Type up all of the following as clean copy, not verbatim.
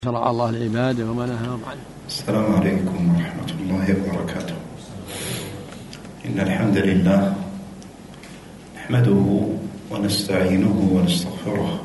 شرع الله العبادة وما نهاهم عنه. السلام عليكم ورحمة الله وبركاته. إن الحمد لله نحمده ونستعينه ونستغفره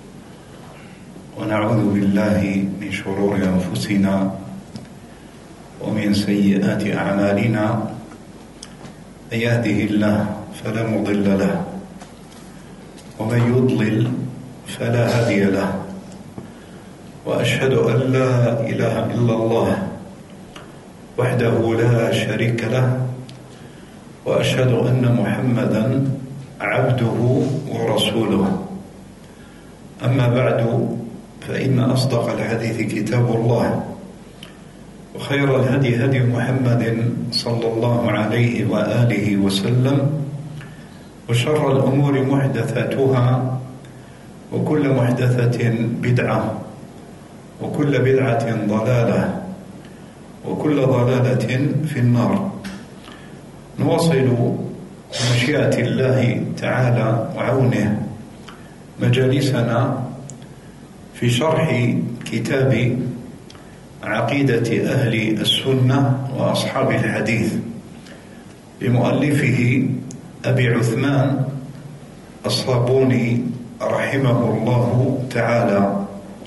ونعوذ بالله من شرور أنفسنا ومن سيئات أعمالنا. من يهده الله فلا مضل له ومن يضلل فلا هادي له، وأشهد أن لا إله إلا الله وحده لا شريك له، وأشهد أن محمدًا عبده ورسوله. أما بعد، فإن أصدق الحديث كتاب الله، وخير الهدي هدي محمد صلى الله عليه وآله وسلم، وشر الأمور محدثاتها، وكل محدثة بدعة، وكل بدعة ضلالة، وكل ضلالة في النار. نواصل بمشيئة الله تعالى وعونه مجالسنا في شرح كتاب عقيدة أهل السنة وأصحاب الحديث لمؤلفه أبي عثمان الصابوني رحمه الله تعالى.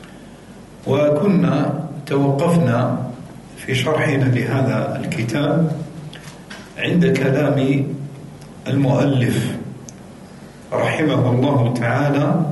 وكنا توقفنا في شرحنا لهذا الكتاب عند كلام المؤلف رحمه الله تعالى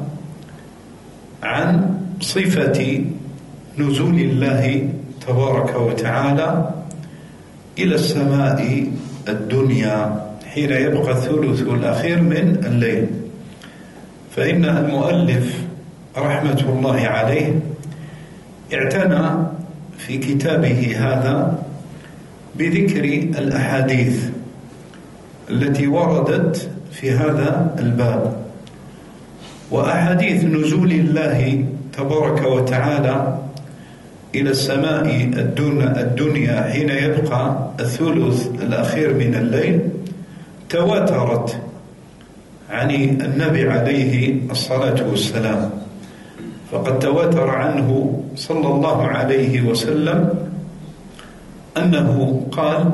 عن صفة نزول الله تبارك وتعالى إلى السماء الدنيا حين يبقى الثلث الأخير من الليل. فإن المؤلف رحمة الله عليه اعتنى في كتابه هذا بذكر الأحاديث التي وردت في هذا الباب، وأحاديث نزول الله تبارك وتعالى إلى السماء الدنيا حين يبقى الثلث الأخير من الليل تواترت عن النبي عليه الصلاة والسلام. فقد تواتر عنه صلى الله عليه وسلم أنه قال: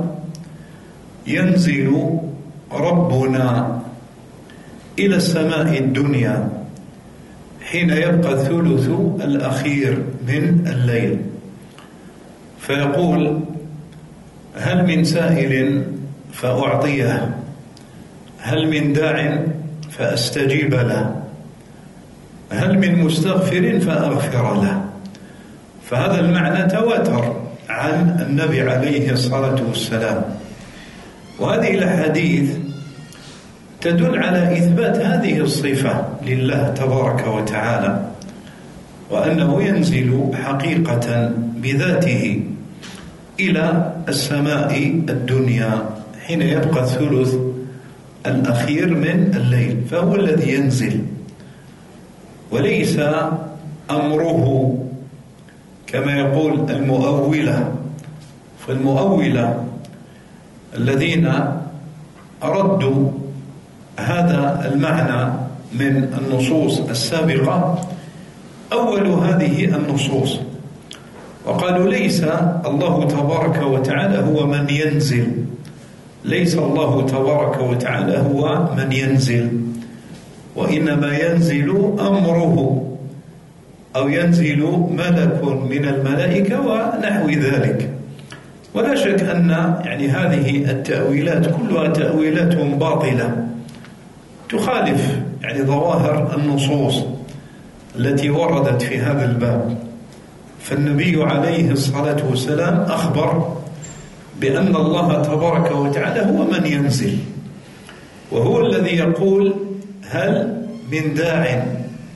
ينزل ربنا إلى السماء الدنيا حين يبقى الثلث الأخير من الليل، فيقول: هل من سائل فأعطيه، هل من داع فأستجيب له، هل من مستغفر فأغفر له. فهذا المعنى تواتر عن النبي عليه الصلاة والسلام. وهذه الأحاديث تدل على إثبات هذه الصفة لله تبارك وتعالى، وأنه ينزل حقيقة بذاته إلى السماء الدنيا حين يبقى الثلث الأخير من الليل، فهو الذي ينزل، وليس أمره كما يقول المؤولة. فالمؤولة الذين ردوا هذا المعنى من النصوص السابقة أولوا هذه النصوص وقالوا: ليس الله تبارك وتعالى هو من ينزل، ليس الله تبارك وتعالى هو من ينزل، وإنما ينزل أمره، أو ينزل ملك من الملائكة ونحو ذلك. ولا شك أن هذه التأويلات كلها تأويلات باطلة تخالف ظواهر النصوص التي وردت في هذا الباب. فالنبي عليه الصلاة والسلام أخبر بأن الله تبارك وتعالى هو من ينزل، وهو الذي يقول: هل من داع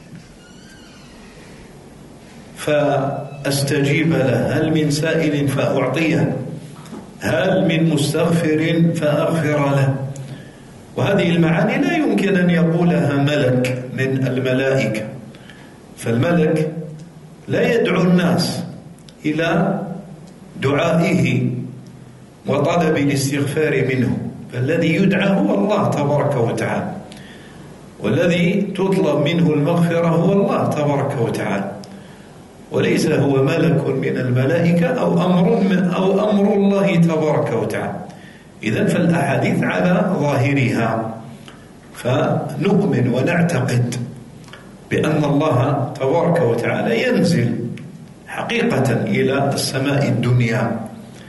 فأستجيب له، هل من سائل فأعطيه، هل من مستغفر فأغفر له. وهذه المعاني لا يمكن أن يقولها ملك من الملائكة، فالملك لا يدعو الناس إلى دعائه وطلب الاستغفار منه، فالذي يدعى هو الله تبارك وتعالى، والذي تطلب منه المغفرة هو الله تبارك وتعالى. وليس هو ملك من الملائكة أو أمر الله تبارك وتعالى. إذن فالأحاديث على ظاهرها، فنؤمن ونعتقد بأن الله تبارك وتعالى ينزل حقيقة إلى السماء الدنيا،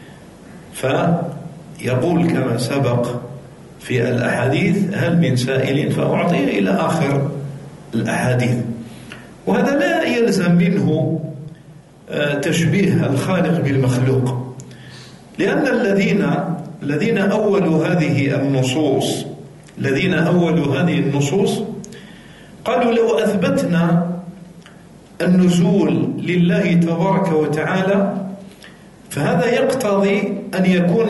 فيقول كما سبق في الأحاديث: هل من سائل فأعطيه، إلى آخر الأحاديث. وهذا لا يلزم منه تشبيه الخالق بالمخلوق، لأن الذين أولوا هذه النصوص قالوا: لو أثبتنا النزول لله تبارك وتعالى فهذا يقتضي أن يكون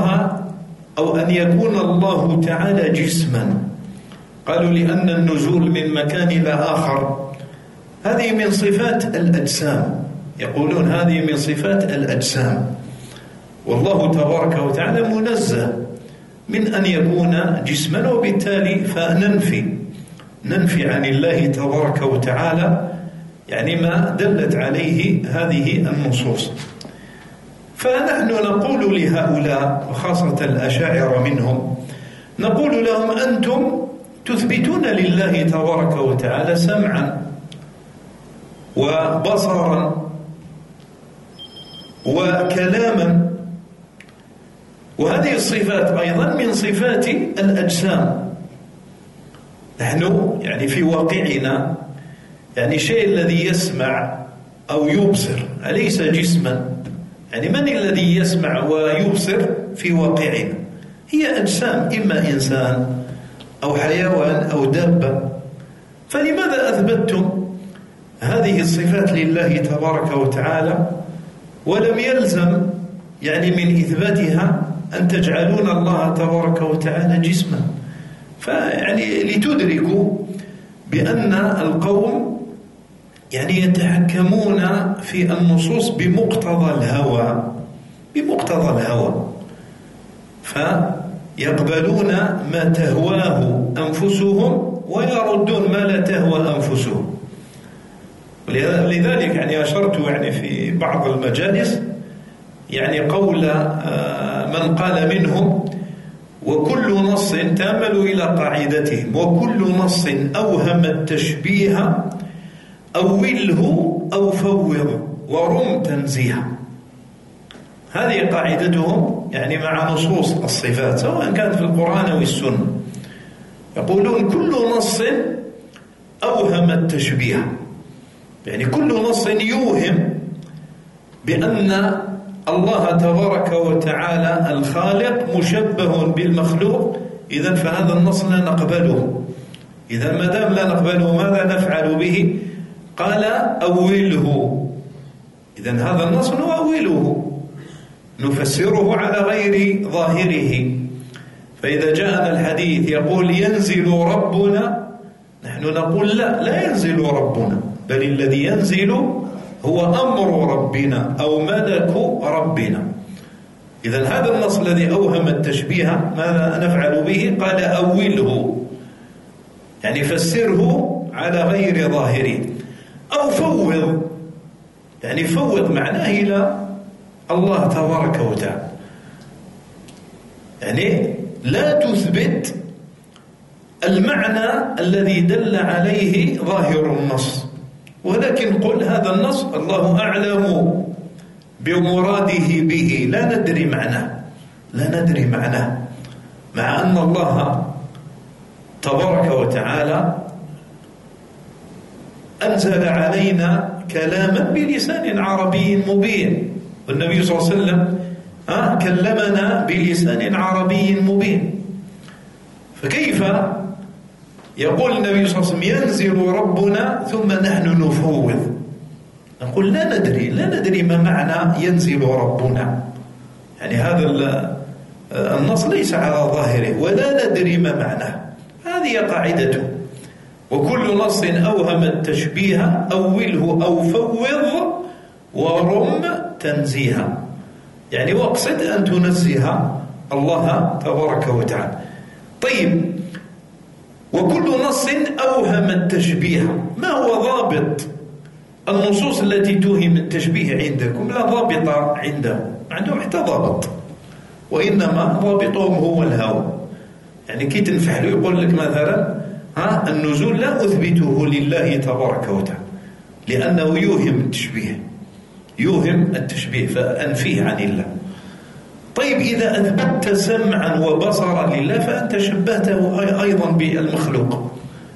الله تعالى جسما. قالوا: لأن النزول من مكان إلى آخر هذه من صفات الأجسام، يقولون هذه من صفات الأجسام، والله تبارك وتعالى منزه من أن يكون جسما، وبالتالي ننفي عن الله تبارك وتعالى يعني ما دلت عليه هذه النصوص. فنحن نقول لهؤلاء وخاصة الأشاعرة منهم، نقول لهم: أنتم تثبتون لله تبارك وتعالى سمعا وبصرا وكلاما، وهذه الصفات أيضا من صفات الأجسام. نحن يعني في واقعنا يعني شيء الذي يسمع أو يبصر أليس جسما؟ يعني من الذي يسمع ويبصر في واقعنا؟ هي أجسام، إما إنسان أو حيوان أو دابة. فلماذا أثبتتم هذه الصفات لله تبارك وتعالى ولم يلزم يعني من إثباتها أن تجعلون الله تبارك وتعالى جسما؟ فيعني لتدركوا بأن القوم يعني يتحكمون في النصوص بمقتضى الهوى، فيقبلون ما تهواه أنفسهم ويردون ما لا تهوى أنفسهم. لذلك يعني أشرت يعني في بعض المجالس يعني قول من قال منهم: وكل نص، تأملوا إلى قاعدتهم، وكل نص أوهم التشبيه أوله أو فوض ورم تنزيها. هذه قاعدتهم يعني مع نصوص الصفات سواء كانت في القرآن أو السنة. يقولون كل نص أوهم التشبيه، يعني كل نص يوهم بأن الله تبارك وتعالى الخالق مشبه بالمخلوق، إذن فهذا النص لا نقبله. إذن ما دام لا نقبله ماذا نفعل به؟ قال: أوله. إذن هذا النص نؤوله، نفسره على غير ظاهره. فإذا جاءنا الحديث يقول ينزل ربنا، نحن نقول لا ينزل ربنا، بل الذي ينزل هو أمر ربنا أو ملك ربنا. إذن هذا النص الذي أوهم التشبيه ماذا نفعل به؟ قال: أوله، يعني فسره على غير ظاهره. أو فوض، يعني فوض معناه إلى الله تبارك وتعالى، يعني لا تثبت المعنى الذي دل عليه ظاهر النص، ولكن قل هذا النص الله أعلم بمراده به، لا ندري معناه، مع أن الله تبارك وتعالى أنزل علينا كلاما بلسان عربي مبين، والنبي صلى الله عليه وسلم كلمنا بلسان عربي مبين. فكيف يقول النبي صلى الله عليه وسلم ينزل ربنا ثم نحن نفوض؟ نقول لا ندري ما معنى ينزل ربنا، يعني هذا النص ليس على ظاهره ولا ندري ما معناه. هذه قاعدته. وكل نص أوهم التشبيه أوله أو فوض ورم تنزيها، يعني واقصد أن تنزه الله تبارك وتعالى. طيب، وكل نص أوهم التشبيه، ما هو ضابط النصوص التي توهم التشبيه عندكم لا ضابط عندهم، ما عندهم حتى ضابط، وإنما ضابطهم هو الهوى. يعني كي تنفحلوا يقول لك مثلا النزول لا أثبته لله تبارك وتعالى لأنه يوهم التشبيه فأنفيه عن الله. طيب إذا أثبتت سمعا وبصرا لله فأنت شبهته أيضا بالمخلوق،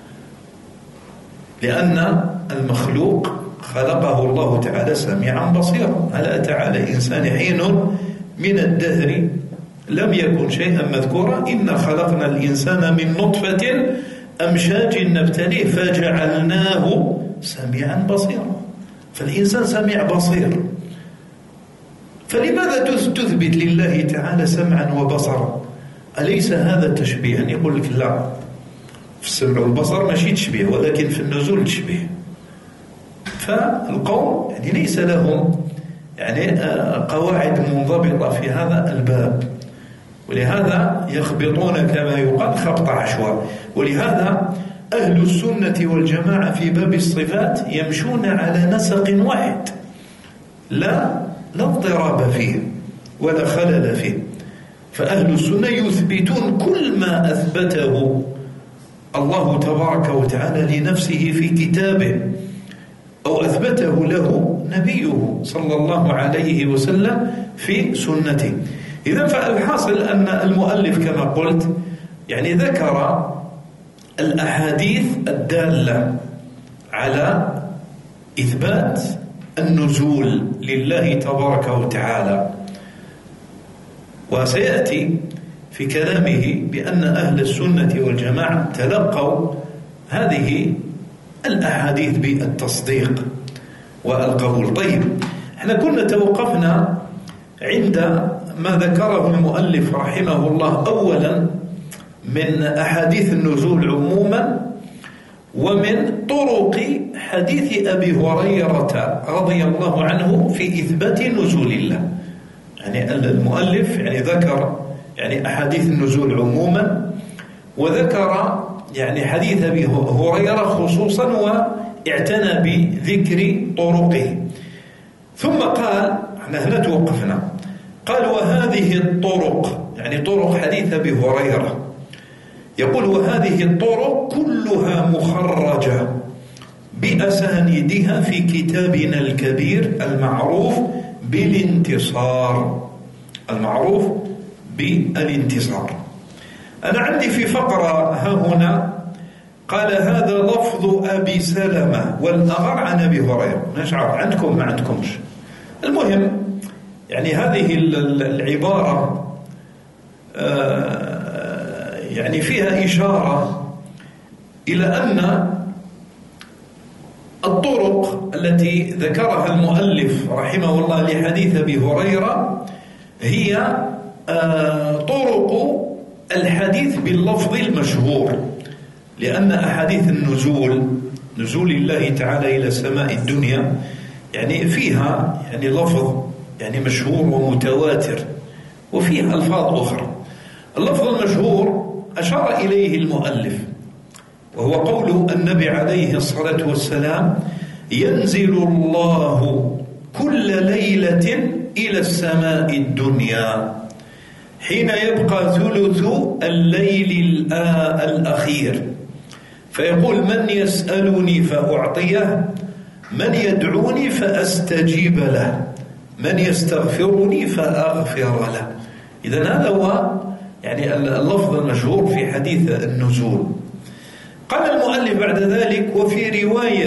لأن المخلوق خلقه الله تعالى سميعا بصيرا. هل أتى على إنسان حين من الدهر لم يكن شيئا مذكورا؟ إنا خلقنا الإنسان من نطفة أمشاج نبتليه فجعلناه سميعا بصيرا. فالإنسان سميع بصير، فلماذا تثبت لله تعالى سمعا وبصرا؟ أليس هذا تشبيها؟ يقول لك لا، في السمع والبصر ماشي تشبيه، ولكن في النزول تشبيه. فالقوم يعني ليس لهم يعني قواعد منضبطة في هذا الباب، ولهذا يخبطون كما يقال خبط عشواء. ولهذا أهل السنة والجماعة في باب الصفات يمشون على نسق واحد لا اضطراب فيه ولا خلل فيه. فأهل السنة يثبتون كل ما أثبته الله تبارك وتعالى لنفسه في كتابه أو أثبته له نبيه صلى الله عليه وسلم في سنته. إذن فالحاصل أن المؤلف كما قلت يعني ذكر الأحاديث الدالة على إثبات النزول لله تبارك وتعالى، وسيأتي في كلامه بأن أهل السنة والجماعة تلقوا هذه الأحاديث بالتصديق والقبول. طيب، احنا كنا توقفنا عند ما ذكره المؤلف رحمه الله أولا من أحاديث النزول عموما، ومن طرق حديث أبي هريرة رضي الله عنه في إثبات نزول الله. يعني المؤلف يعني ذكر يعني أحاديث النزول عموما، وذكر يعني حديث أبي هريرة خصوصا واعتنى بذكر طرقه. ثم قال، احنا هنا توقفنا، قال وهذه الطرق يعني طرق حديث أبي هريرة، يقول وهذه الطرق كلها مخرجة بأسانيدها في كتابنا الكبير المعروف بالانتصار. أنا عندي في فقرة ها هنا قال هذا لفظ أبي سلمة والأغر عن أبي هريرة. نشعر عندكم ما عندكمش. المهم يعني هذه العبارة يعني فيها إشارة إلى أن الطرق التي ذكرها المؤلف رحمه الله لحديث أبي هريرة هي طرق الحديث باللفظ المشهور، لأن أحاديث نزول الله تعالى إلى سماء الدنيا يعني فيها يعني لفظ يعني مشهور ومتواتر، وفيها ألفاظ أخرى. اللفظ المشهور أشار إليه المؤلف، وهو قول النبي عليه الصلاة والسلام ينزل الله كل ليلة إلى السماء الدنيا حين يبقى ثلث الليل الأخير فيقول من يسألني فأعطيه، من يدعوني فأستجيب له، من يستغفرني فأغفر له. إذن هذا هو يعني اللفظ المشهور في حديث النزول. قال المؤلف بعد ذلك وفي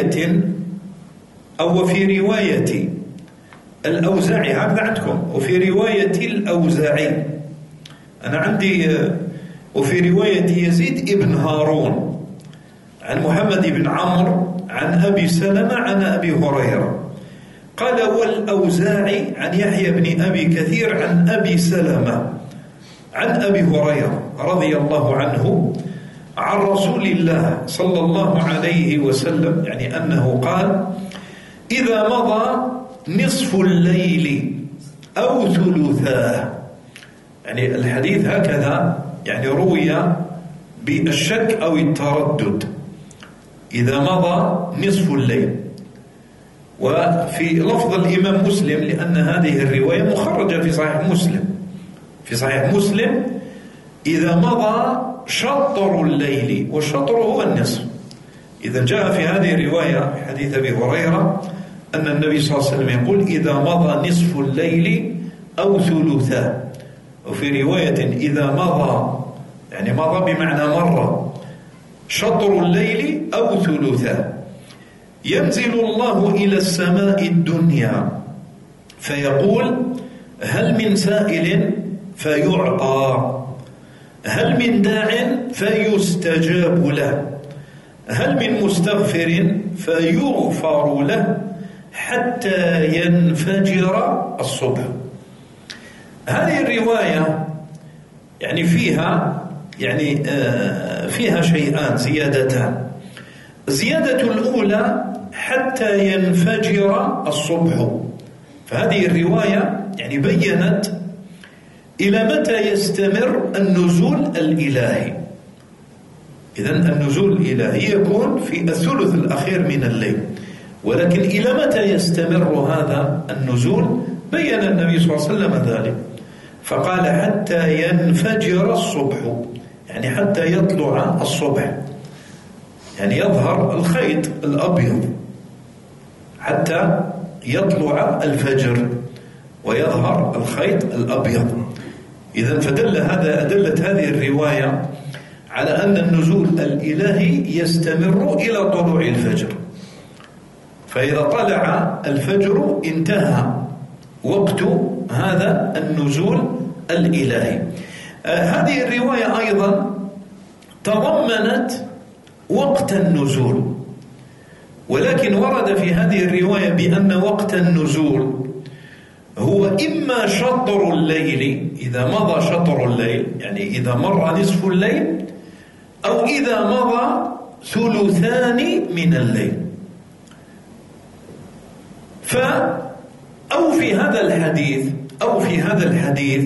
رواية الأوزاعي، هذا عندكم وفي رواية الأوزاعي، أنا عندي وفي رواية يزيد ابن هارون عن محمد بن عمرو عن أبي سلمة عن أبي هريرة. قال والأوزاعي عن يحيى بن أبي كثير عن أبي سلمة عن أبي هريرة رضي الله عنه عن رسول الله صلى الله عليه وسلم يعني أنه قال إذا مضى نصف الليل أو ثلثاه، يعني الحديث هكذا يعني روي بالشك أو التردد، إذا مضى نصف الليل وفي لفظ الإمام مسلم، لأن هذه الرواية مخرجة في صحيح مسلم، في صحيح مسلم: إذا مضى شطر الليل، والشطر هو النصف. إذا جاء في هذه الرواية في حديث أبي هريرة أن النبي صلى الله عليه وسلم يقول: إذا مضى نصف الليل أو ثلثاه. وفي رواية: إذا مضى، يعني مضى بمعنى مرة، شطر الليل أو ثلثاه، ينزل الله إلى السماء الدنيا فيقول: هل من سائل فيعطى، هل من داع فيستجاب له، هل من مستغفر فيغفر له، حتى ينفجر الصبح. هذه الرواية يعني فيها شيئان، زيادتان. الزيادة الأولى: حتى ينفجر الصبح. فهذه الرواية يعني بيّنت إلى متى يستمر النزول الإلهي. إذن النزول الإلهي يكون في الثلث الأخير من الليل، ولكن إلى متى يستمر هذا النزول؟ بيّن النبي صلى الله عليه وسلم ذلك، فقال: حتى ينفجر الصبح، يعني حتى يطلع الصبح، يعني يظهر الخيط الأبيض، حتى يطلع الفجر ويظهر الخيط الأبيض. إذن أدلت هذه الرواية على أن النزول الإلهي يستمر إلى طلوع الفجر، فإذا طلع الفجر انتهى وقت هذا النزول الإلهي. هذه الرواية أيضا تضمنت وقت النزول، ولكن ورد في هذه الرواية بأن وقت النزول هو إما شطر الليل، إذا مضى شطر الليل يعني إذا مر نصف الليل، أو إذا مضى ثلثان من الليل. أو في هذا الحديث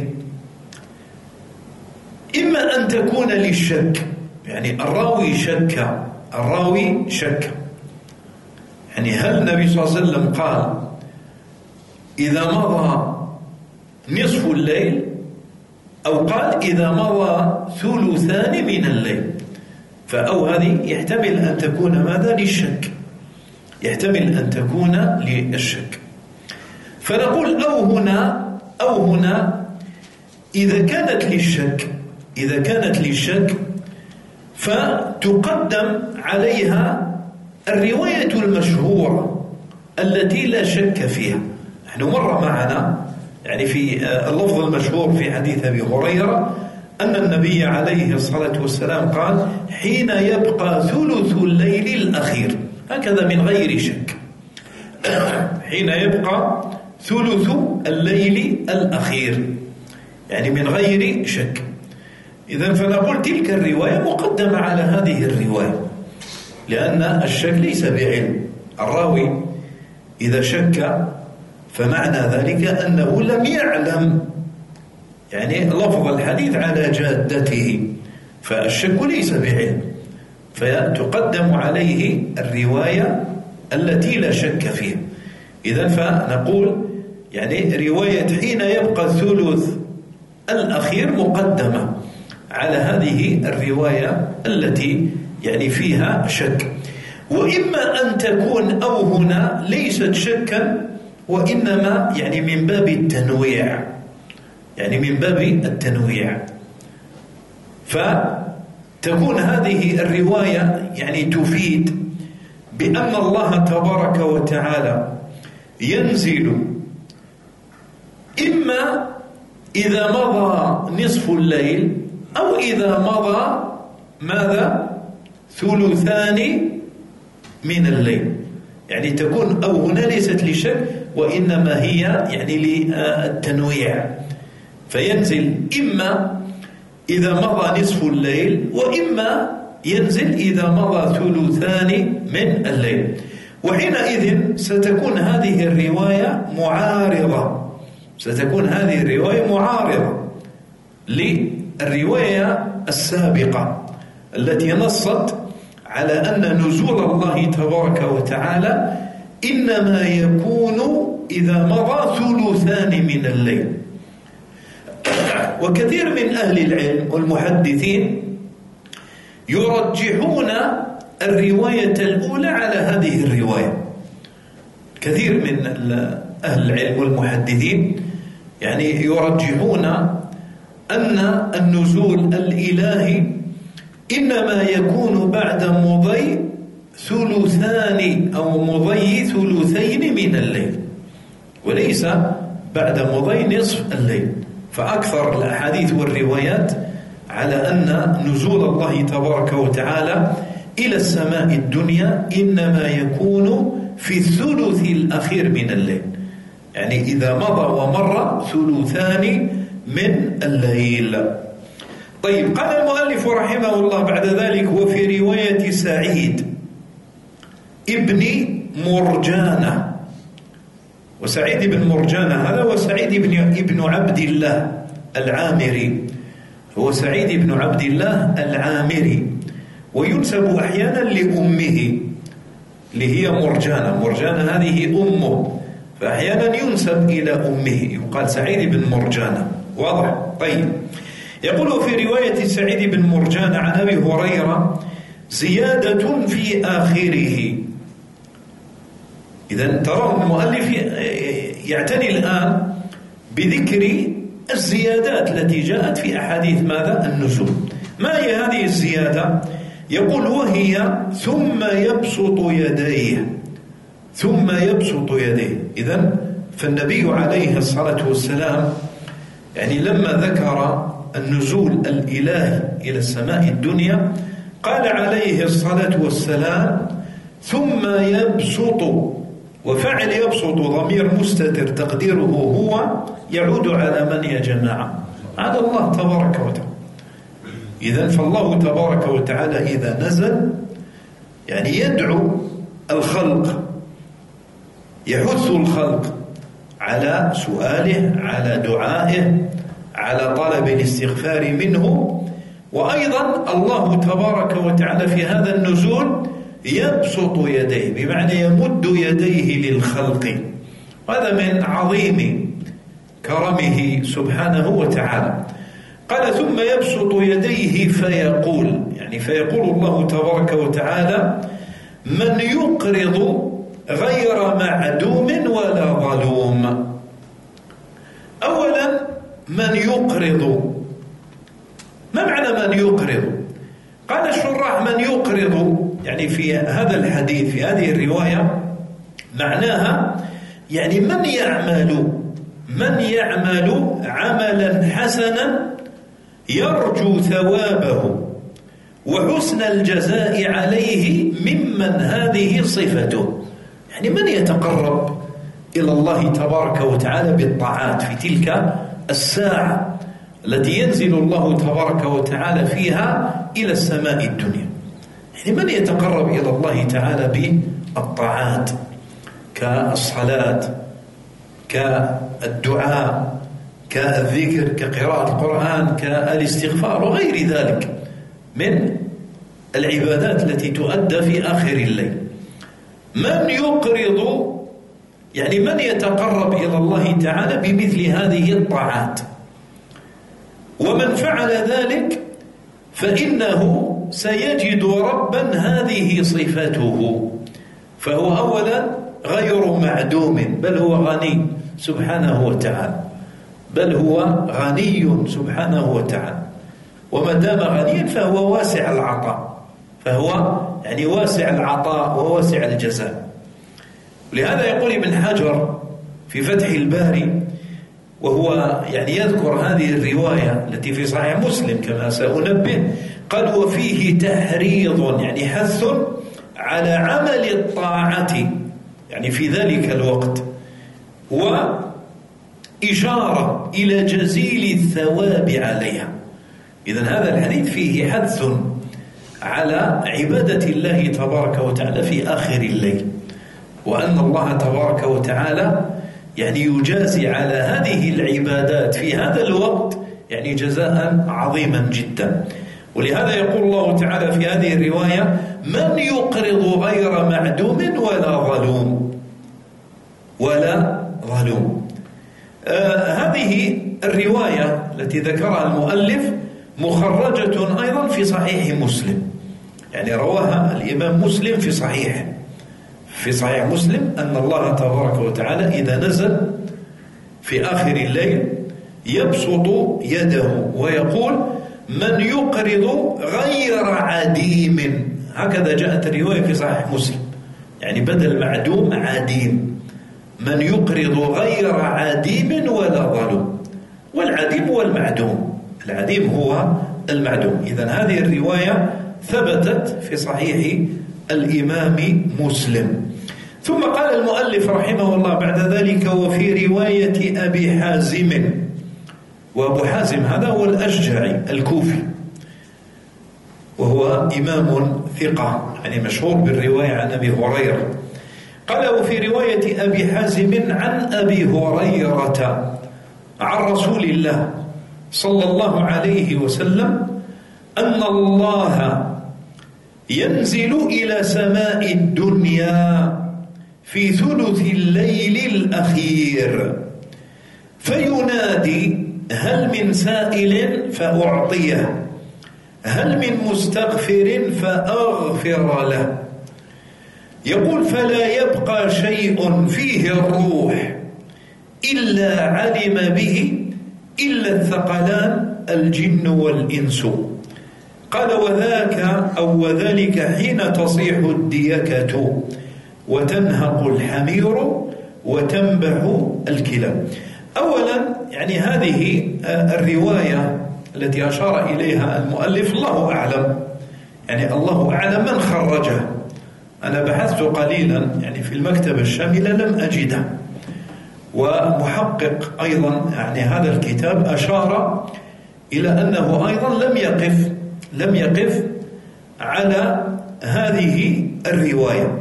إما أن تكون للشك، يعني الراوي شك، يعني هل النبي صلى الله عليه وسلم قال إذا مضى نصف الليل، أو قال إذا مضى ثلثان من الليل؟ فأو هذه يحتمل أن تكون ماذا؟ للشك، يحتمل أن تكون للشك. فنقول أو هنا إذا كانت للشك فتقدم عليها الرواية المشهورة التي لا شك فيها. نحن مر معنا يعني في اللفظ المشهور في حديث أبي هريرة أن النبي عليه الصلاة والسلام قال: حين يبقى ثلث الليل الأخير، هكذا من غير شك، حين يبقى ثلث الليل الأخير، يعني من غير شك. إذن فنقول تلك الرواية مقدمة على هذه الرواية، لأن الشك ليس بعلم. الراوي إذا شك فمعنى ذلك أنه لم يعلم يعني لفظ الحديث على جادته، فالشك ليس بعلم، فتقدم عليه الرواية التي لا شك فيها. إذن فنقول يعني رواية حين يبقى الثلث الأخير مقدمة على هذه الرواية التي يعني فيها شك. وإما أن تكون أو هنا ليست شكا، وإنما يعني من باب التنويع، يعني من باب التنويع، فتكون هذه الرواية يعني تفيد بأن الله تبارك وتعالى ينزل إما إذا مضى نصف الليل، أو إذا مضى ماذا؟ ثلثان من الليل. يعني تكون أو هنا ليست لشك، وإنما هي يعني للتنويع، فينزل إما إذا مضى نصف الليل، وإما ينزل إذا مضى ثلثان من الليل. وحينئذ ستكون هذه الرواية معارضة للرواية السابقة التي نصت على أن نزول الله تبارك وتعالى إنما يكون إذا مضى ثلثان من الليل. وكثير من أهل العلم والمحدثين يرجحون الرواية الأولى على هذه الرواية. كثير من أهل العلم والمحدثين يعني يرجحون أن النزول الإلهي إنما يكون بعد مضي ثلثان أو مضي ثلثين من الليل، وليس بعد مضي نصف الليل. فأكثر الأحاديث والروايات على أن نزول الله تبارك وتعالى إلى السماء الدنيا إنما يكون في الثلث الأخير من الليل، يعني إذا مضى ومر ثلثان من الليل. طيب، قال المؤلف رحمه الله بعد ذلك: وفي رواية سعيد ابن مرجانة. وسعيد بن مرجانة هذا هو سعيد ابن عبد الله العامري، هو سعيد بن عبد الله العامري، وينسب أحيانا لأمه اللي هي مرجانة. مرجانة هذه أمه، فأحيانا ينسب إلى أمه، يقال سعيد بن مرجانة. واضح؟ طيب، يقول في رواية سعيد بن مرجانة عن أبي هريرة: زيادة في آخره. إذن ترى المؤلف يعتني الآن بذكر الزيادات التي جاءت في أحاديث ماذا؟ النزول. ما هي هذه الزيادة؟ يقول: وهي ثم يبسط يديه. ثم يبسط يديه. إذن فالنبي عليه الصلاة والسلام يعني لما ذكر النزول الإلهي إلى السماء الدنيا قال عليه الصلاة والسلام: ثم يبسط. وفعل يبسط ضمير مستتر تقديره هو يعود على من يا جماعة؟ على الله تبارك وتعالى. إذن فالله تبارك وتعالى إذا نزل يعني يدعو الخلق، يحث الخلق على سؤاله، على دعائه، على طلب الاستغفار منه. وأيضا الله تبارك وتعالى في هذا النزول يبسط يديه، بمعنى يمد يديه للخلق. هذا من عظيم كرمه سبحانه وتعالى. قال: ثم يبسط يديه فيقول، يعني فيقول الله تبارك وتعالى: من يقرض غير معدوم ولا ظلوم. أولا، من يقرض، ما معنى من يقرض؟ قال الشراح: من يقرض يعني في هذا الحديث في هذه الرواية معناها يعني من يعمل عملا حسنا يرجو ثوابه وحسن الجزاء عليه ممن هذه صفته. يعني من يتقرب إلى الله تبارك وتعالى بالطاعات في تلك الساعة التي ينزل الله تبارك وتعالى فيها إلى السماء الدنيا. يعني من يتقرب إلى الله تعالى بالطاعات كالصلاة، كالدعاء، كالذكر، كقراءة القرآن، كالاستغفار وغير ذلك من العبادات التي تؤدى في آخر الليل. من يقرض يعني من يتقرب إلى الله تعالى بمثل هذه الطاعات. ومن فعل ذلك فإنه سيجد ربا هذه صفته، فهو أولا غير معدوم، بل هو غني سبحانه وتعالى، بل هو غني سبحانه وتعالى. وما دام غنيا فهو واسع العطاء، فهو يعني واسع العطاء وواسع الجزاء. لهذا يقول ابن حجر في فتح الباري وهو يعني يذكر هذه الرواية التي في صحيح مسلم كما سأنبه، قال: وفيه تحريض يعني حث على عمل الطاعة يعني في ذلك الوقت، وإشارة إلى جزيل الثواب عليها. إذن هذا الحديث فيه حث على عبادة الله تبارك وتعالى في آخر الليل، وأن الله تبارك وتعالى يعني يجازي على هذه العبادات في هذا الوقت يعني جزاء عظيما جدا. ولهذا يقول الله تعالى في هذه الرواية: من يقرض غير معدوم ولا ظلوم. ولا ظلوم. هذه الرواية التي ذكرها المؤلف مخرجة أيضا في صحيح مسلم، يعني رواها الإمام مسلم في صحيح مسلم أن الله تبارك وتعالى إذا نزل في آخر الليل يبسط يده ويقول: من يقرض غير عديم. هكذا جاءت الرواية في صحيح مسلم، يعني بدل معدوم عديم، من يقرض غير عديم ولا ظلوم. والعديم هو المعدوم، العديم هو المعدوم. إذن هذه الرواية ثبتت في صحيح الإمام مسلم. ثم قال المؤلف رحمه الله بعد ذلك: وفي رواية أبي حازم. وأبو حازم هذا هو الأشجعي الكوفي، وهو إمام ثقة، يعني مشهور بالرواية عن أبي هريرة. قال: وفي رواية أبي حازم عن أبي هريرة عن رسول الله صلى الله عليه وسلم أن الله ينزل إلى سماء الدنيا في ثلث الليل الأخير فينادي: هل من سائل فأعطيه، هل من مستغفر فأغفر له. يقول: فلا يبقى شيء فيه الروح إلا علم به إلا الثقلان الجن والإنس. قال: وذلك حين تصيح الديكة وتنهق الحمير وتنبح الكلاب. أولا يعني هذه الرواية التي أشار إليها المؤلف الله أعلم، يعني الله أعلم من خرجها. أنا بحثت قليلا يعني في المكتبة الشاملة لم أجدها، ومحقق أيضا يعني هذا الكتاب أشار إلى أنه أيضا لم يقف على هذه الرواية،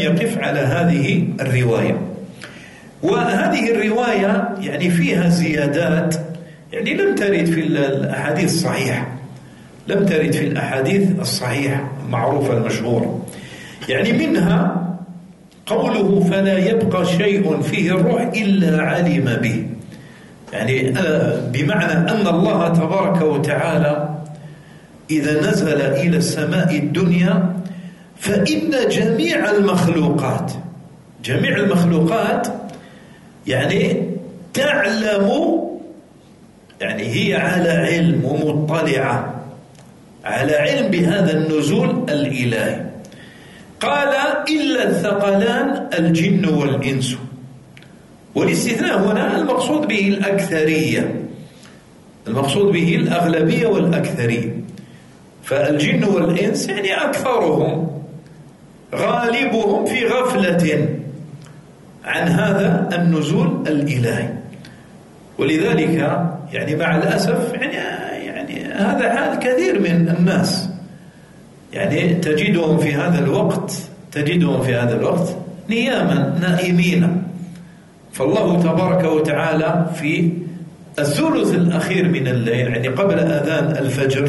وهذه الرواية يعني فيها زيادات يعني لم ترد في الأحاديث الصحيحة، المعروفة المشهورة. يعني منها قوله: فلا يبقى شيء فيه الروح إلا علم به، يعني بمعنى أن الله تبارك وتعالى إذا نزل إلى السماء الدنيا فإن جميع المخلوقات يعني تعلم، يعني هي على علم ومطلعة على علم بهذا النزول الإلهي. قال: إلا الثقلان الجن والإنس. والاستثناء هنا المقصود به الأكثرية، المقصود به الأغلبية والأكثرية. فالجن والإنس يعني أكثرهم غالبهم في غفلة عن هذا النزول الإلهي. ولذلك يعني مع الأسف يعني هذا حال كثير من الناس، يعني تجدهم في هذا الوقت نياما نائمين. فالله تبارك وتعالى في الثلث الأخير من الليل، يعني قبل أذان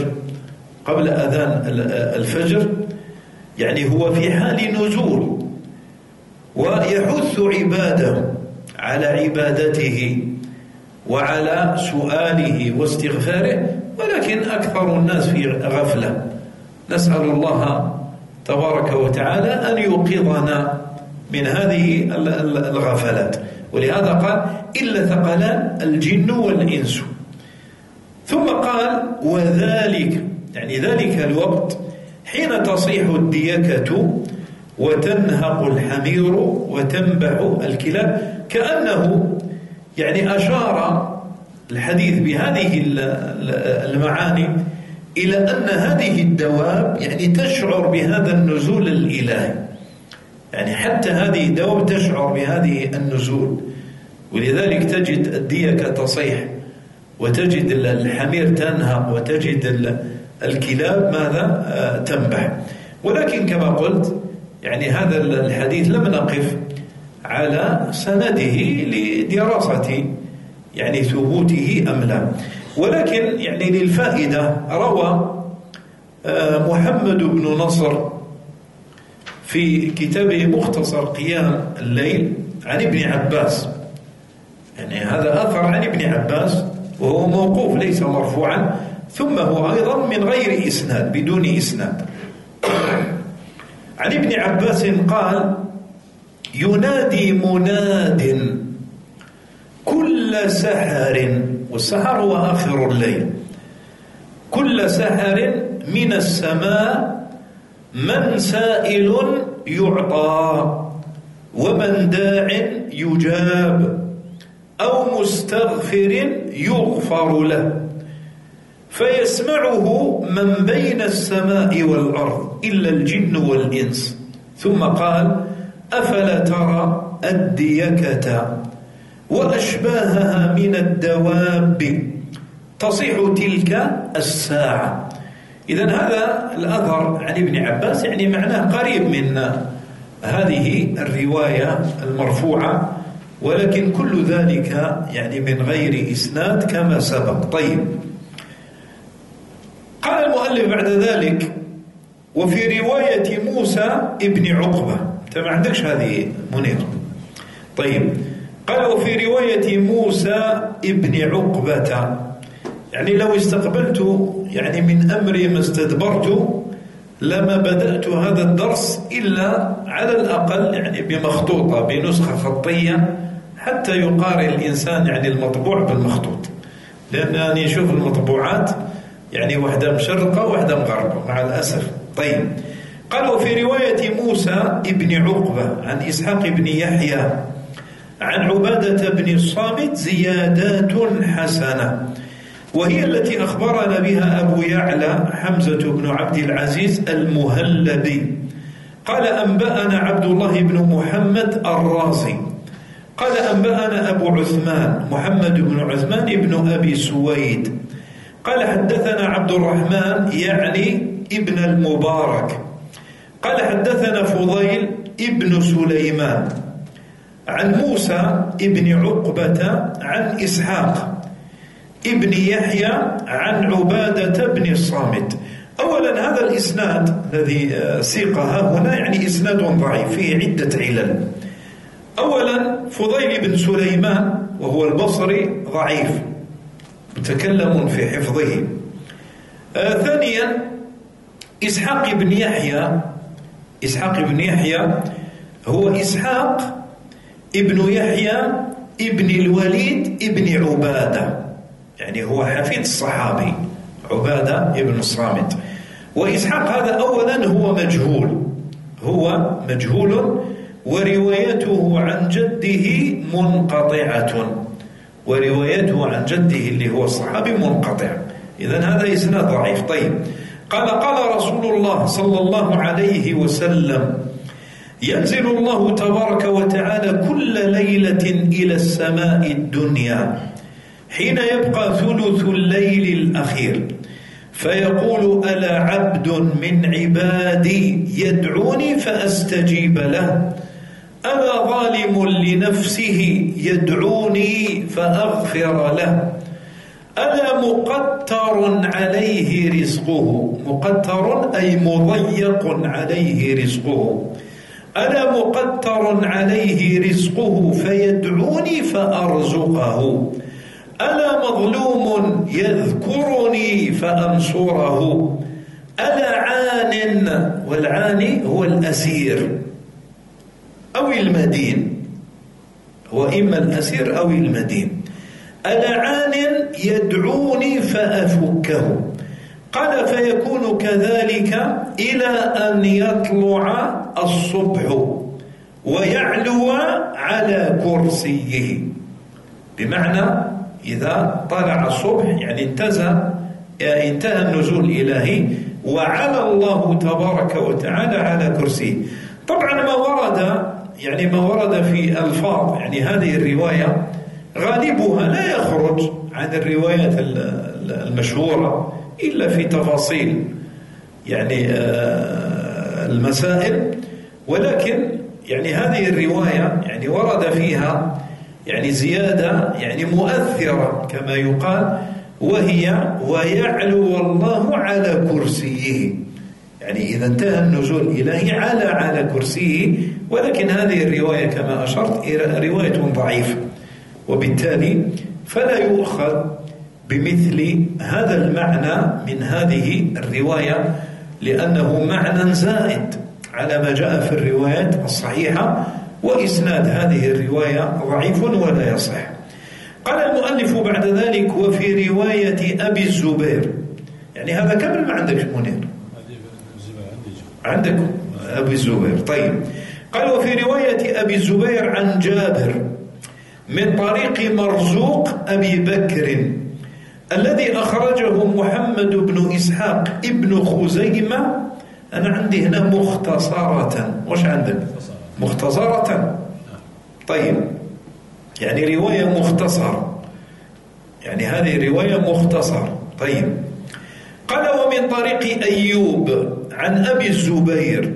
الفجر يعني هو في حال نزول، ويحث عباده على عبادته وعلى سؤاله واستغفاره، ولكن أكثر الناس في غفلة. نسأل الله تبارك وتعالى أن يوقظنا من هذه الغفلات. ولهذا قال: إلا ثقلان الجن والإنس. ثم قال: وذلك يعني ذلك الوقت حين تصيح الديكة وتنهق الحمير وتنبح الكلاب. كأنه يعني أشار الحديث بهذه المعاني إلى أن هذه الدواب يعني تشعر بهذا النزول الإلهي، يعني حتى هذه الدواب تشعر بهذه النزول. ولذلك تجد الديكة تصيح، وتجد الحمير تنهق، وتجد الكلاب ماذا تنبح. ولكن كما قلت يعني هذا الحديث لم نقف على سنده لدراسة يعني ثبوته أم لا، ولكن يعني للفائدة روى محمد بن نصر في كتابه مختصر قيام الليل عن ابن عباس، يعني هذا أثر عن ابن عباس وهو موقوف ليس مرفوعا، ثم هو أيضا من غير إسناد، بدون إسناد. عن ابن عباس قال: ينادي مناد كل سحر، والسحر هو آخر الليل، كل سحر من السماء من سائل يعطى ومن داع يجاب أو مستغفر يغفر له، فيسمعه من بين السماء والأرض إلا الجن والإنس. ثم قال: أفلا ترى الديكة وأشباهها من الدواب تصيح تلك الساعة. إذن هذا الأثر عن ابن عباس يعني معناه قريب من هذه الرواية المرفوعة، ولكن كل ذلك يعني من غير إسناد كما سبق. طيب، قال المؤلف بعد ذلك: وفي رواية موسى ابن عقبة. أنت ما عندكش هذه منير؟ طيب، قال: وفي رواية موسى ابن عقبة، يعني لو استقبلت يعني من أمري ما استدبرت لما بدأت هذا الدرس إلا على الأقل يعني بمخطوطة، بنسخة خطية، حتى يقارن الإنسان يعني المطبوع بالمخطوط، لأنني أشوف المطبوعات يعني واحدة مشرقة وواحدة مغربة مع الأسف. طيب، قال: وفي رواية موسى ابن عقبة عن إسحاق بن يحيى عن عبادة بن الصامت زيادات حسنة، وهي التي أخبرنا بها أبو يعلى حمزة بن عبد العزيز المهلبي قال: أنبأنا عبد الله بن محمد الرازي قال: أنبأنا أبو عثمان محمد بن عثمان بن أبي سويد قال: حدثنا عبد الرحمن يعني ابن المبارك قال: حدثنا فضيل ابن سليمان عن موسى ابن عقبة عن إسحاق ابن يحيى عن عبادة بن الصامت. أولا هذا الإسناد الذي سيقها هنا يعني إسناد ضعيف فيه عدة علل. أولا فضيل بن سليمان وهو البصري ضعيف متكلم في حفظه. ثانيا إسحاق بن يحيى هو إسحاق ابن يحيى ابن الوليد ابن عبادة، يعني هو حفيد الصحابي عبادة ابن الصامت. وإسحاق هذا أولا هو مجهول وروايته عن جده منقطعة، وروايته عن جده اللي هو الصحابي منقطع. إذن هذا إسناد ضعيف. طيب، قال رسول الله صلى الله عليه وسلم: ينزل الله تبارك وتعالى كل ليلة إلى السماء الدنيا حين يبقى ثلث الليل الأخير فيقول: ألا عبد من عبادي يدعوني فأستجيب له؟ ألا ظالم لنفسه يدعوني فأغفر له؟ ألا مقتر عليه رزقه، مقتر أي مضيق عليه رزقه، ألا مقتر عليه رزقه فيدعوني فأرزقه؟ ألا مظلوم يذكرني فأنصره؟ ألا عان، والعاني هو الأسير أو المدين، هو إما الأسير أو المدين. ألا عان يدعوني فأفكه؟ قال: فيكون كذلك إلى أن يطلع الصبح ويعلو على كرسيه. بمعنى إذا طلع الصبح يعني انتهى النزول الإلهي وعلى الله تبارك وتعالى على كرسيه. طبعا ما ورد في ألفاظ يعني هذه الرواية غالبها لا يخرج عن الروايات المشهورة إلا في تفاصيل يعني المسائل، ولكن يعني هذه الرواية يعني ورد فيها يعني زيادة يعني مؤثرة كما يقال، وهي: ويعلو الله على كرسيه، يعني إذا انتهى النزول الإلهي على كرسيه ولكن هذه الرواية كما أشرت رواية ضعيفة، وبالتالي فلا يؤخذ بمثل هذا المعنى من هذه الرواية، لأنه معنى زائد على ما جاء في الروايات الصحيحة، وإسناد هذه الرواية ضعيف ولا يصح. قال المؤلف بعد ذلك: وفي رواية أبي الزبير. يعني هذا كمل ما عندك منير؟ عندكم أبي الزبير. طيب، قال: وفي رواية أبي الزبير عن جابر من طريق مرزوق أبي بكر الذي أخرجه محمد بن إسحاق ابن خزيمة. أنا عندي هنا مختصرة، وش عندك؟ مختصرة. طيب، يعني رواية مختصر، يعني هذه رواية مختصر. طيب، قال: ومن طريق أيوب عن أبي الزبير.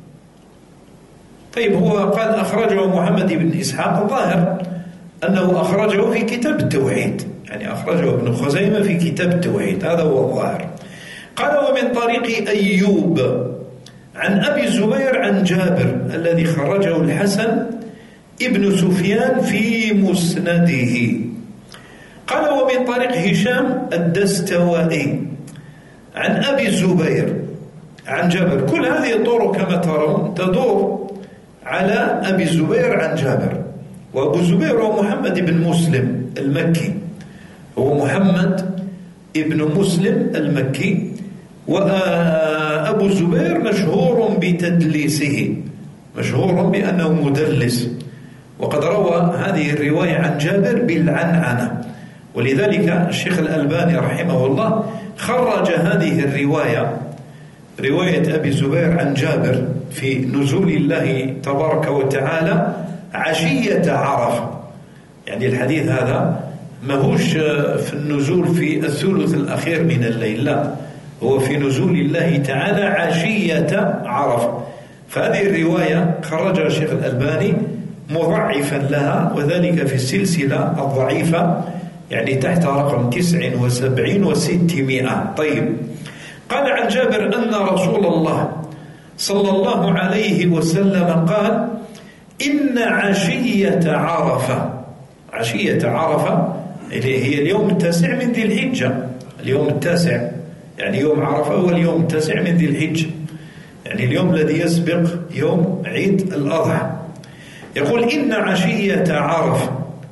طيب، هو قال أخرجه محمد بن إسحاق، الظاهر أنه أخرجه في كتاب التوحيد، يعني أخرجه ابن خزيمة في كتاب التوحيد، هذا هو الظاهر. قال: ومن طريق أيوب عن أبي الزبير عن جابر الذي خرجه الحسن ابن سفيان في مسنده. قال: ومن طريق هشام الدستوائي عن أبي الزبير عن جابر. كل هذه الطرق كما ترون تدور على أبي الزبير عن جابر. وأبو الزبير هو محمد بن مسلم المكي، هو محمد ابن مسلم المكي. وأبو الزبير مشهور بتدليسه، مشهور بأنه مدلس، وقد روى هذه الرواية عن جابر بالعنعنة، ولذلك الشيخ الألباني رحمه الله خرج هذه الرواية، رواية أبي الزبير عن جابر، في نزول الله تبارك وتعالى عشية عرفة. يعني الحديث هذا ماهوش في النزول في الثلث الأخير من الليل، لا، هو في نزول الله تعالى عشية عرفة. فهذه الرواية خرجها الشيخ الألباني مضعفا لها، وذلك في السلسلة الضعيفة، يعني تحت رقم 79 و600. طيب، قال عن جابر أن رسول الله صلى الله عليه وسلم قال: إن عشية عرفة، عشية عرفة هي اليوم التاسع من ذي الحجة، اليوم التاسع، يعني يوم عرفة هو اليوم التاسع من ذي الحجة، يعني اليوم الذي يسبق يوم عيد الأضحى. يقول: إن عشية عرفة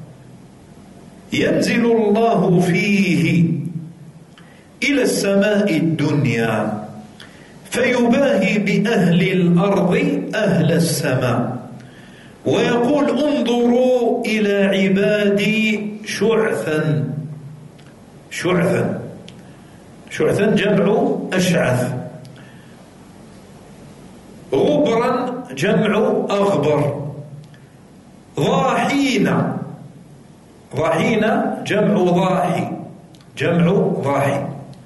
ينزل الله فيه إلى السماء الدنيا فيباهي بأهل الأرض أهل السماء ويقول: انظروا إلى عبادي شعثا. شعثا، شعثا جمع أشعث. غبرا جمع أغبر. ضاحين، ضاحين جمع ضاحي، جمع ضاحي.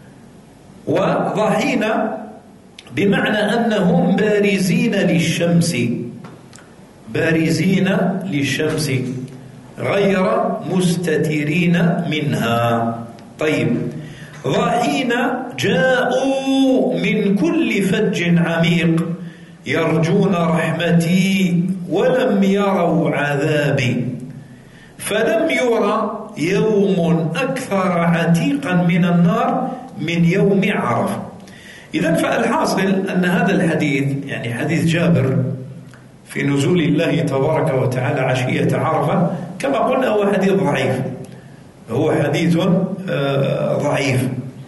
وضاحين بمعنى أنهم بارزين للشمس، بارزين للشمس غير مستترين منها. طيب، ضاحين جاءوا من كل فج عميق يرجون رحمتي ولم يروا عذابي، فلم يرى يوم أكثر عتيقا من النار من يوم عرفة. إذن فالحاصل أن هذا الحديث، يعني حديث جابر في نزول الله تبارك وتعالى عشية عرفة، كما قلنا هو حديث ضعيف، هو حديث ضعيف،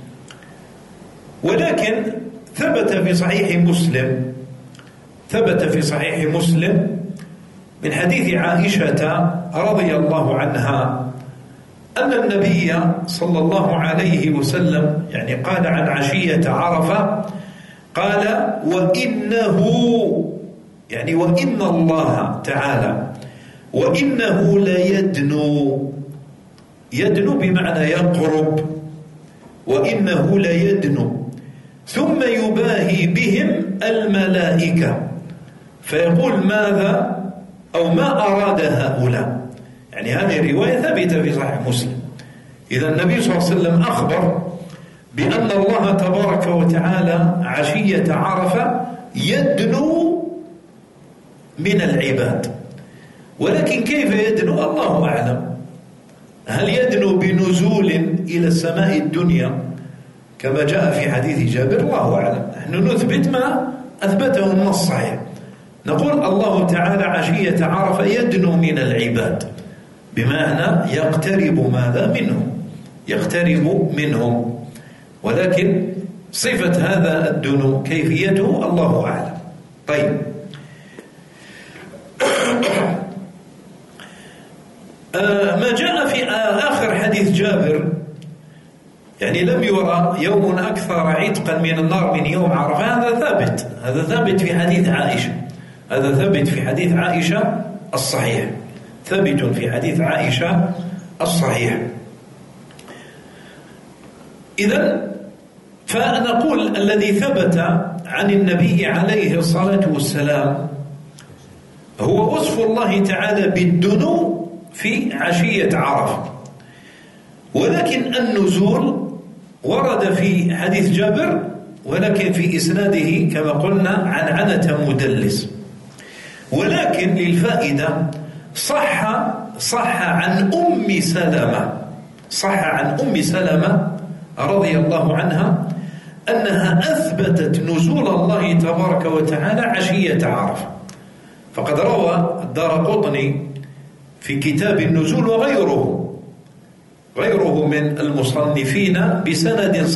ولكن ثبت في صحيح مسلم، ثبت في صحيح مسلم من حديث عائشة رضي الله عنها أن النبي صلى الله عليه وسلم يعني قال عن عشية عرفة، قال: وإنه، يعني وإن الله تعالى، وإنه ليدنو، يدنو بمعنى يقرب، وإنه ليدنو، ثم يباهي بهم الملائكة فيقول: ماذا أو ما أراد هؤلاء. يعني هذه الرواية ثابتة في صحيح مسلم. إذا النبي صلى الله عليه وسلم أخبر بأن الله تبارك وتعالى عشية عرفة يدنو من العباد. ولكن كيف يدنو الله أعلم. هل يدنو بنزول إلى السماء الدنيا كما جاء في حديث جابر؟ الله أعلم. نحن نثبت ما أثبته النص الصحيح، نقول الله تعالى عشية عرفة يدنو من العباد، بمعنى يقترب ماذا منهم، يقترب منهم. ولكن صفة هذا الدنو كيفيته الله أعلم. طيب، ما جاء في آخر حديث جابر يعني لم يرى يوم أكثر عتقا من النار من يوم عرفة، هذا ثابت في حديث عائشة، هذا ثابت في حديث عائشة الصحيح، ثابت في حديث عائشة الصحيح. إذن فنقول الذي ثبت عن النبي عليه الصلاة والسلام هو وصف الله تعالى بالدنو في عشية عرفة. ولكن النزول ورد في حديث جابر، ولكن في إسناده كما قلنا عنعنة مدلس. ولكن للفائدة صح عن أم سلمة رضي الله عنها أنها أثبتت نزول الله تبارك وتعالى عشية عرفة. فقد روى الدارقطني في كتاب النزول وغيره من المصنفين بسند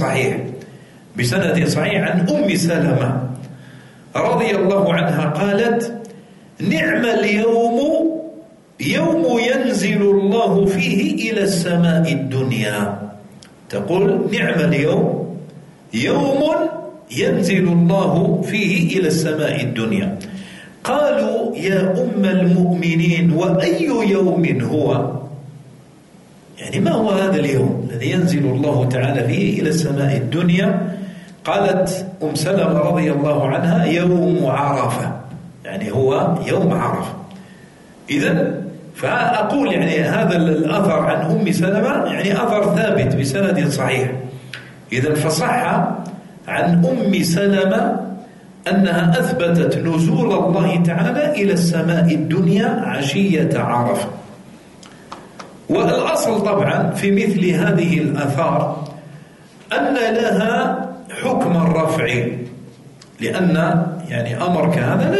صحيح عن أم سلمة رضي الله عنها قالت: نعم اليوم يوم ينزل الله فيه إلى السماء الدنيا. تقول: نعم اليوم يوم ينزل الله فيه إلى السماء الدنيا. قالوا: يا أم المؤمنين وأي يوم هو؟ يعني ما هو هذا اليوم الذي ينزل الله تعالى فيه إلى السماء الدنيا؟ قالت أم سلمة رضي الله عنها: يوم عرفة، يعني هو يوم عرفة. إذن فأقول يعني هذا الأثر عن أم سلمة يعني أثر ثابت بسند صحيح. إذن فصح عن أم سلمة أنها أثبتت نزول الله تعالى إلى السماء الدنيا عشية عرفة. والأصل طبعا في مثل هذه الآثار أن لها حكم الرفع، لأن يعني أمر كهذا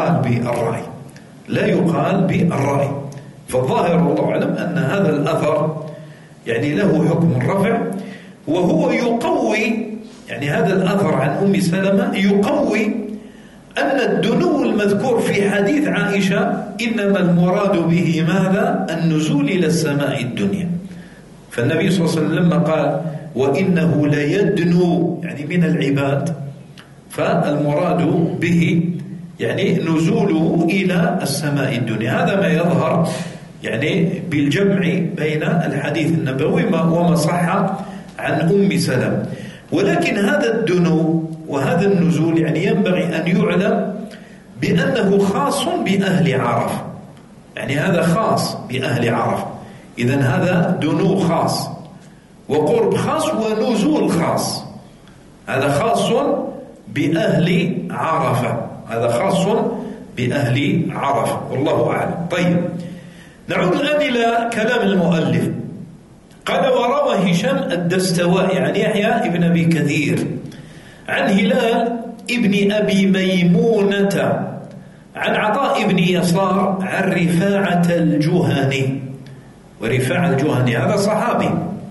لا يقال بالرأي. فالظاهر والله أعلم أن هذا الأثر يعني له حكم الرفع، وهو يقوي يعني هذا الأثر عن أم سلمة يقوي أن الدنو المذكور في حديث عائشة إنما المراد به ماذا؟ النزول إلى السماء الدنيا. فالنبي صلى الله عليه وسلم لما قال: وإنه ليدنو يعني من العباد، فالمراد به يعني نزوله إلى السماء الدنيا. هذا ما يظهر يعني بالجمع بين الحديث النبوي وما صح عن أم سلمة. ولكن هذا الدنو وهذا النزول يعني ينبغي أن يعلم بأنه خاص بأهل عرفة، يعني هذا خاص بأهل عرفة. إذن هذا دنو خاص وقرب خاص ونزول خاص، هذا خاص بأهل عرفة، هذا خاص بأهل عرفة والله أعلم. طيب، نعود الآن إلى كلام المؤلف. قال: وروى هشام الدستوائي عن يحيى ابن أبي كثير عن هلال ابن أبي ميمونة عن عطاء بن يسار عن رفاعة الجهني. ورفاعة الجهني هذا صحابي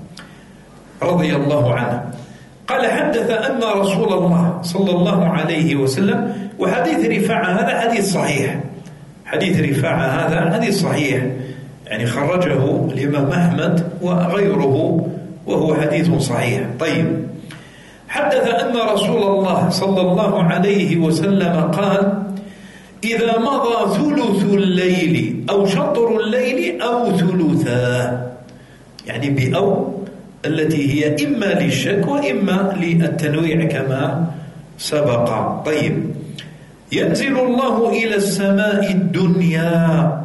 رضي الله عنه. قال: حدث أن رسول الله صلى الله عليه وسلم، وحديث رفاعة هذا حديث صحيح، حديث رفاعة هذا حديث صحيح يعني خرجه الإمام أحمد وغيره وهو حديث صحيح. طيب، حدث أن رسول الله صلى الله عليه وسلم قال: إذا مضى ثلث الليل أو شطر الليل أو ثلثاه، يعني بأو التي هي إما للشك وإما للتنويع كما سبق. طيب، ينزل الله إلى السماء الدنيا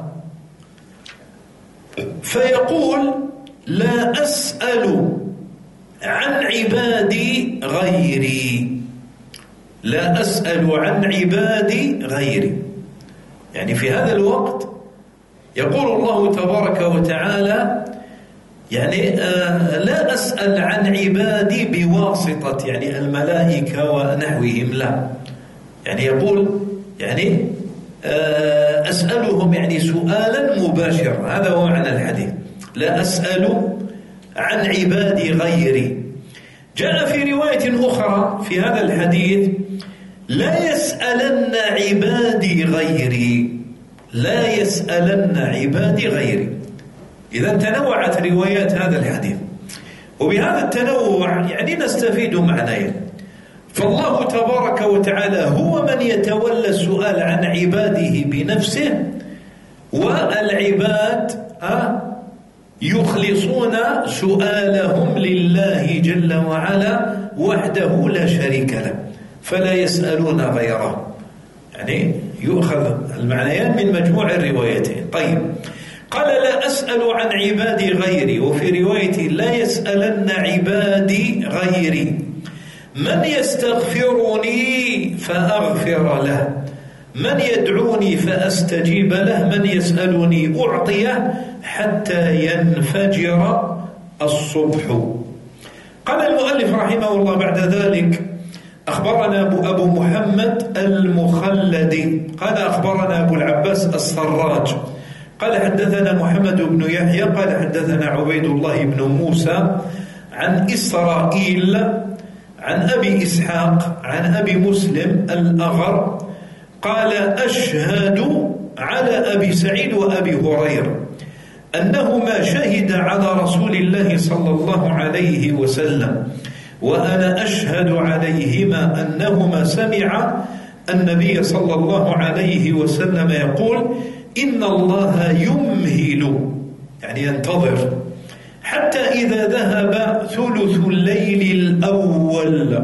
فيقول: لا أسأل عن عبادي غيري، لا أسأل عن عبادي غيري. يعني في هذا الوقت يقول الله تبارك وتعالى يعني لا أسأل عن عبادي بواسطة يعني الملائكة ونحوهم، لا، يعني يقول يعني أسألهم يعني سؤالا مباشرا، هذا هو معنى الحديث، لا أسأل عن عبادي غيري. جاء في رواية أخرى في هذا الحديث لا يسألن عبادي غيري، لا يسألن عبادي غيري. إذا تنوعت روايات هذا الحديث، وبهذا التنوع يعني نستفيد معنيين. فالله تبارك وتعالى هو من يتولى السؤال عن عباده بنفسه، والعباد يخلصون سؤالهم لله جل وعلا وحده لا شريك له، فلا يسألون غيره. يعني يؤخذ المعنيان من مجموع الروايتين. طيب، قال لا أسأل عن عبادي غيري، وفي رواية لا يسألن عبادي غيري. من يستغفرني فأغفر له، من يدعوني فأستجيب له، من يسألني أعطيه حتى ينفجر الصبح. قال المؤلف رحمه الله بعد ذلك: أخبرنا أبو محمد المخلدي قال أخبرنا أبو العباس السراج قال حدثنا محمد بن يحيى قال حدثنا عبيد الله بن موسى عن إسرائيل عن أبي إسحاق عن أبي مسلم الأغر قال أشهد على أبي سعيد وأبي هريرة أنهما شهد على رسول الله صلى الله عليه وسلم، وأنا أشهد عليهما أنهما سمع النبي صلى الله عليه وسلم يقول: إن الله يمهل، يعني ينتظر، حتى إذا ذهب ثلث الليل الأول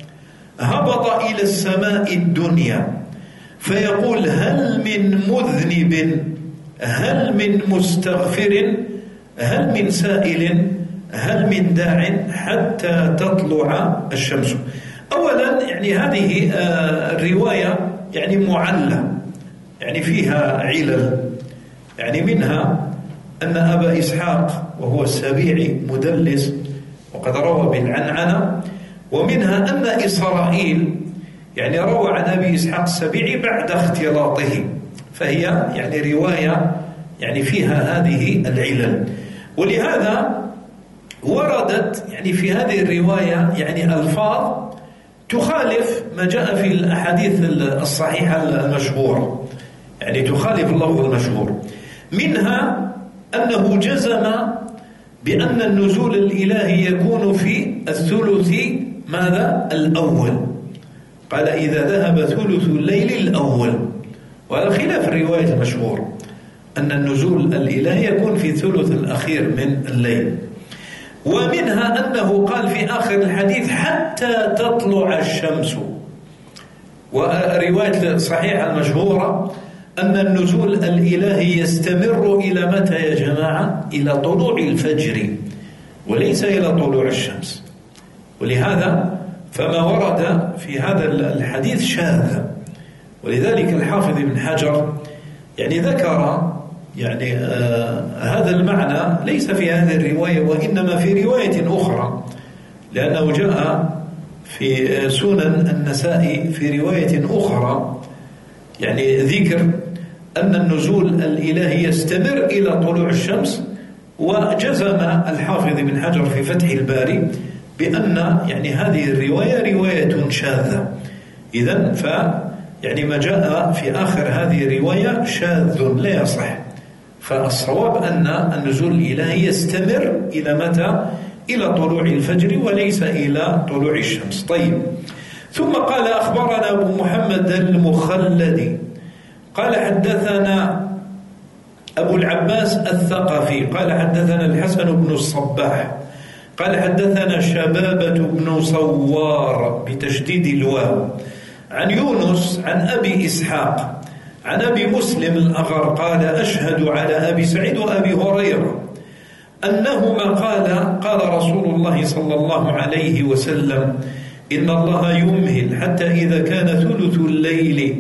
هبط إلى السماء الدنيا فيقول: هل من مذنب، هل من مستغفر، هل من سائل، هل من داع، حتى تطلع الشمس. أولا يعني هذه الرواية يعني معلة، يعني فيها علل، يعني منها أن أبا إسحاق وهو السبيعي مدلس وقد روى بالعنعنة، ومنها أن إسرائيل يعني روى عن أبي إسحاق السبيعي بعد اختلاطه، فهي يعني رواية يعني فيها هذه العلل. ولهذا وردت يعني في هذه الرواية يعني ألفاظ تخالف ما جاء في الأحاديث الصحيحة المشهورة، يعني تخالف اللفظ المشهور. منها أنه جزم بأن النزول الإلهي يكون في الثلث ماذا؟ الأول. قال: إذا ذهب ثلث الليل الأول، وهذا خلاف الرواية المشهور أن النزول الإلهي يكون في الثلث الأخير من الليل. ومنها أنه قال في آخر الحديث: حتى تطلع الشمس. ورواية صحيحة المشهورة أن النزول الإلهي يستمر إلى متى يا جماعة؟ إلى طلوع الفجر، وليس إلى طلوع الشمس. ولهذا فما ورد في هذا الحديث شاذ، ولذلك الحافظ ابن حجر يعني ذكر يعني هذا المعنى ليس في هذه الرواية، وإنما في رواية أخرى، لأنه جاء في سنن النسائي في رواية أخرى يعني ذكر أن النزول الإلهي يستمر إلى طلوع الشمس. وجزم الحافظ بن حجر في فتح الباري بأن يعني هذه الرواية رواية شاذة. إذن يعني ما جاء في آخر هذه الرواية شاذ لا يصح، فالصواب أن النزول الإلهي يستمر إلى متى؟ إلى طلوع الفجر وليس إلى طلوع الشمس. طيب، ثم قال: أخبرنا أبو محمد المخلدي قال حدثنا أبو العباس الثقفي قال حدثنا الحسن بن الصباح قال حدثنا شبابة بن صوار بتشديد الواو عن يونس عن أبي إسحاق عن أبي مسلم الأغر قال: أشهد على أبي سعيد وأبي هريرة أنهما قال رسول الله صلى الله عليه وسلم: إن الله يمهل حتى إذا كان ثلث الليل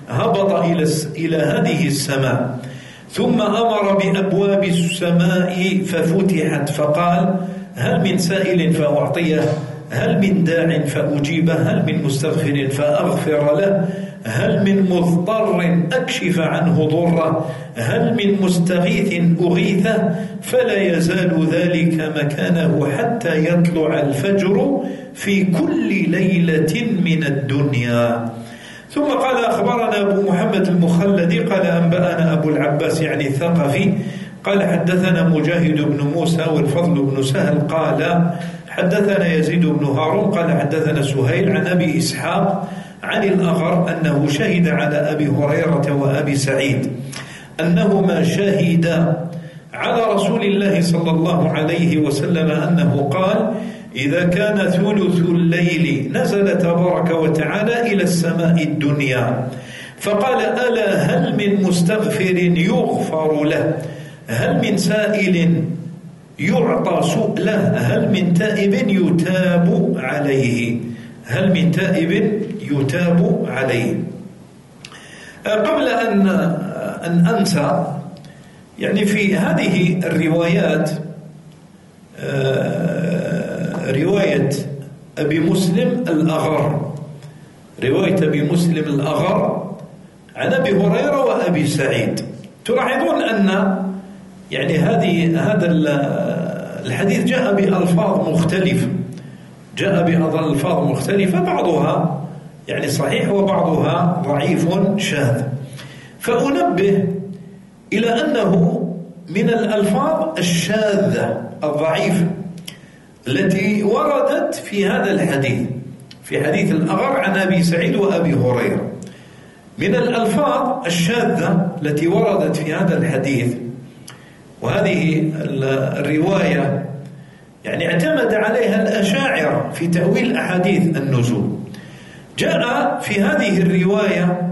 هبط إلى هذه السماء، ثم أمر بأبواب السماء ففتحت فقال: هل من سائل فأعطيه؟ هل من داع فأجيبه؟ هل من مستغفر فأغفر له؟ هل من مضطر أكشف عنه ضره؟ هل من مستغيث أغيثه؟ فلا يزال ذلك مكانه حتى يطلع الفجر في كل ليلة من الدنيا. ثم قال: أخبرنا أبو محمد المخلدي قال: أنبأنا أبو العباس يعني الثقفي قال: حدثنا مجاهد بن موسى والفضل بن سهل قال: حدثنا يزيد بن هارون قال: حدثنا سهيل عن أبي إسحاق عن الأغر أنه شهد على أبي هريرة وأبي سعيد أنهما شهدا على رسول الله صلى الله عليه وسلم أنه قال: إذا كان ثلث الليل نزل تبارك وتعالى إلى السماء الدنيا فقال: ألا هل من مستغفر يغفر له؟ هل من سائل يعطى سؤله؟ هل من تائب يتاب عليه؟ هل من تائب يتاب عليه؟ قبل أن أنسى، يعني في هذه الروايات رواية أبي مسلم الأغر، رواية أبي مسلم الأغر عن أبي هريرة وأبي سعيد، تلاحظون أن يعني هذا الحديث جاء بألفاظ مختلفة، جاء بألفاظ مختلفة، بعضها يعني صحيح وبعضها ضعيف شاذ. فأنبه إلى أنه من الألفاظ الشاذة الضعيفة التي وردت في هذا الحديث، في حديث الأغر عن أبي سعيد وأبي هريرة، من الألفاظ الشاذة التي وردت في هذا الحديث. وهذه الرواية يعني اعتمد عليها الأشاعرة في تأويل أحاديث النزول. جاء في هذه الرواية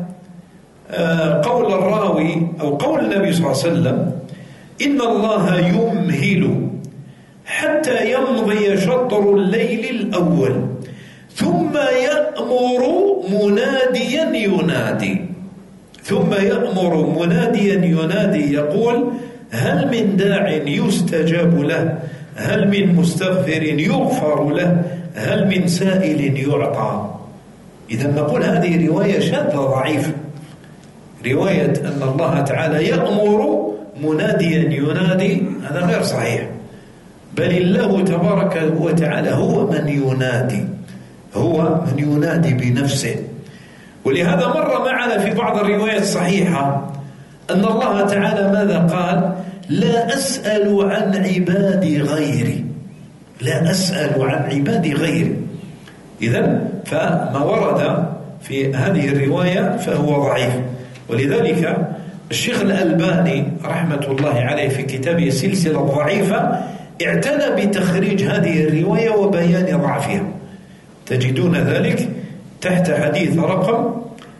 قول الراوي أو قول النبي صلى الله عليه وسلم: إن الله يمهل حتى يمضي شطر الليل الأول ثم يأمر مناديا ينادي، ثم يأمر مناديا ينادي يقول: هل من داع يستجاب له؟ هل من مستغفر يغفر له؟ هل من سائل يعطى؟ إذا نقول هذه رواية شاذة ضعيفة، رواية أن الله تعالى يأمر مناديا ينادي، هذا غير صحيح، بل الله تبارك وتعالى هو من ينادي، هو من ينادي بنفسه. ولهذا مر معنا في بعض الروايات الصحيحة أن الله تعالى ماذا قال؟ لا أسأل عن عبادي غيري، لا أسأل عن عبادي غيري. إذن فما ورد في هذه الرواية فهو ضعيف. ولذلك الشيخ الألباني رحمة الله عليه في كتابه السلسلة الضعيفة اعتنى بتخريج هذه الرواية وبيان ضعفها، تجدون ذلك تحت حديث رقم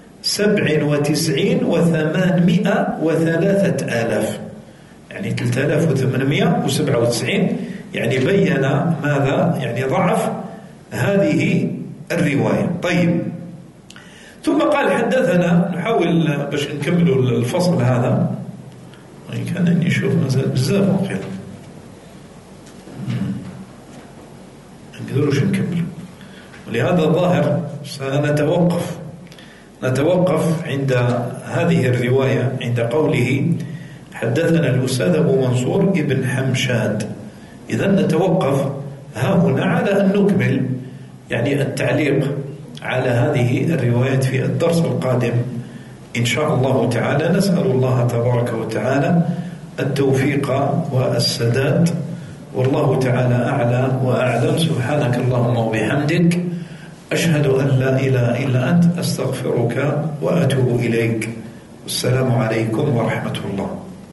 97,803,000، يعني 3897، يعني بين ماذا؟ يعني ضعف هذه الرواية. طيب، ثم قال: حدثنا، نحاول باش نكمل الفصل هذا، وإن كان أني أشوف مازال بزاف وقيل ما نقدروش نكمل، ولهذا الظاهر نتوقف عند هذه الرواية، عند قوله: حدثنا الأستاذ أبو منصور ابن حمشاد. إذا نتوقف ها هنا على أن نكمل يعني التعليق على هذه الروايات في الدرس القادم إن شاء الله تعالى. نسأل الله تبارك وتعالى التوفيق والسداد، والله تعالى أعلى وأعلم. سبحانك اللهم وبحمدك، أشهد أن لا إله إلا أنت، أستغفرك وأتوب إليك. والسلام عليكم ورحمة الله.